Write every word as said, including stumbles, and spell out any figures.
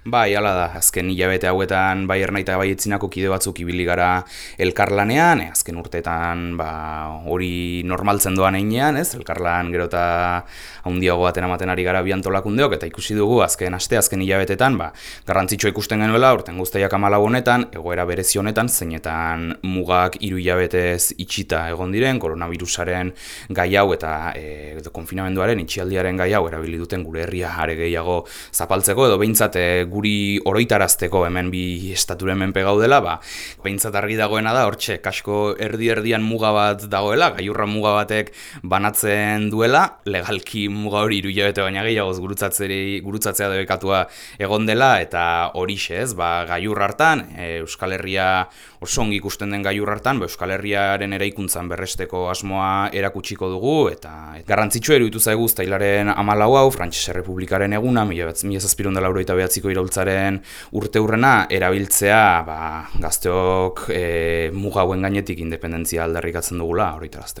Bai, hala da, azken hilabete hauetan bai Ernai eta bai Etzinako kide batzuk ibili gara elkarlanean, e, azken urteetan ba, hori normaltzen doan heinean, ez? Elkarlan gero eta handiago baten ematen ari gara bi antolakundeok, eta ikusi dugu azken aste, azken hilabetetan, ba, garrantzitsua ikusten genuela, urten guztiak hamalau honetan, egoera berezi honetan, zeinetan mugak hiru hilabetez itxita egon diren, koronavirusaren gai hau eta e, edo konfinamenduaren itxialdiaren gai hau erabili duten gure herria are gehiago zapaltzeko, edo behintzat e, guri oroitarazteko hemen bi estaturen menpe gaudela, ba, behintzat argi dagoena da, hortxe, kasko erdi-erdian muga bat dagoela, gailurra muga batek banatzen duela, legalki muga hori hiru hilabete baina gehiagoz gurutzatzea debekatua egon dela, eta horixe ez, ba, gailur hartan, e, Euskal Herria oso ongi ikusten den gailur hartan, ba, Euskal Herriaren eraikuntzan berresteko asmoa erakutsiko dugu, eta garrantzitsua iruditu zaigu uztailaren hamalau hau, Frantsese Errepublikaren eguna, mila zazpiehun eta laurogeita bederatziko iraultzaren urteurrena erabiltzea, ba, gazteok e, muga hauen gainetik independentzia aldarrikatzen dugula horretarazteko.